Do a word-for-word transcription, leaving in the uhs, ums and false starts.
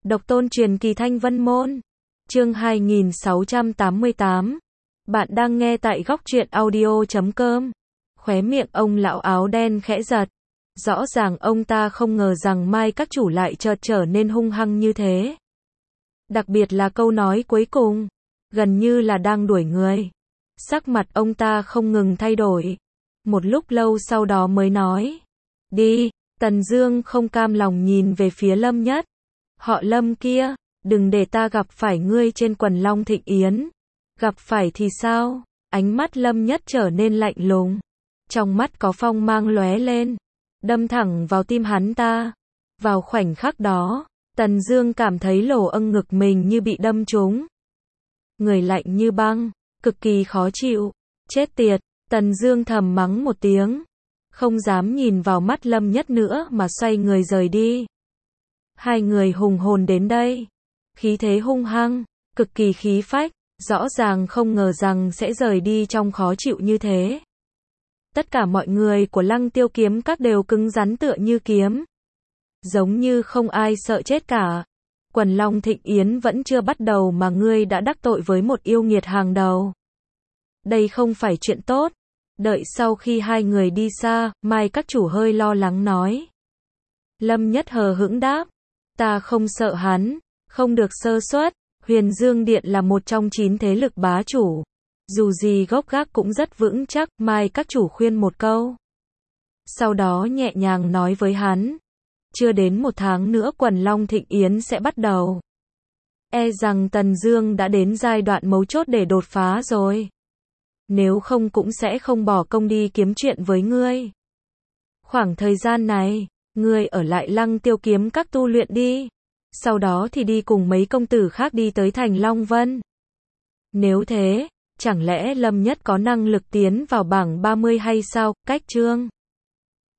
Độc tôn truyền kỳ Thanh Vân Môn. Chương hai nghìn sáu trăm tám mươi tám. Bạn đang nghe tại góc truyện audio chấm com. Khóe miệng ông lão áo đen khẽ giật. Rõ ràng ông ta không ngờ rằng Mai các chủ lại chợt trở nên hung hăng như thế. Đặc biệt là câu nói cuối cùng, gần như là đang đuổi người. Sắc mặt ông ta không ngừng thay đổi. Một lúc lâu sau đó mới nói. Đi. Tần Dương không cam lòng nhìn về phía Lâm Nhất. Họ Lâm kia, đừng để ta gặp phải ngươi trên quần Long Thịnh Yến. Gặp phải thì sao? Ánh mắt Lâm Nhất trở nên lạnh lùng. Trong mắt có phong mang lóe lên, đâm thẳng vào tim hắn ta. Vào khoảnh khắc đó, Tần Dương cảm thấy lỗ âng ngực mình như bị đâm trúng. Người lạnh như băng, cực kỳ khó chịu. Chết tiệt, Tần Dương thầm mắng một tiếng. Không dám nhìn vào mắt Lâm Nhất nữa mà xoay người rời đi. Hai người hùng hồn đến đây. Khí thế hung hăng, cực kỳ khí phách, rõ ràng không ngờ rằng sẽ rời đi trong khó chịu như thế. Tất cả mọi người của Lăng Tiêu Kiếm Các đều cứng rắn tựa như kiếm. Giống như không ai sợ chết cả. Quần Long Thịnh Yến vẫn chưa bắt đầu mà ngươi đã đắc tội với một yêu nghiệt hàng đầu. Đây không phải chuyện tốt. Đợi sau khi hai người đi xa, Mai các chủ hơi lo lắng nói. Lâm Nhất hờ hững đáp. Ta không sợ hắn, không được sơ suất. Huyền Dương Điện là một trong chín thế lực bá chủ. Dù gì gốc gác cũng rất vững chắc, Mai các chủ khuyên một câu. Sau đó nhẹ nhàng nói với hắn. Chưa đến một tháng nữa quần Long Thịnh Yến sẽ bắt đầu. E rằng Tần Dương đã đến giai đoạn mấu chốt để đột phá rồi. Nếu không cũng sẽ không bỏ công đi kiếm chuyện với ngươi. Khoảng thời gian này, ngươi ở lại Lăng Tiêu Kiếm Các tu luyện đi. Sau đó thì đi cùng mấy công tử khác đi tới thành Long Vân. Nếu thế, chẳng lẽ Lâm Nhất có năng lực tiến vào bảng ba mươi hay sao? Cách chương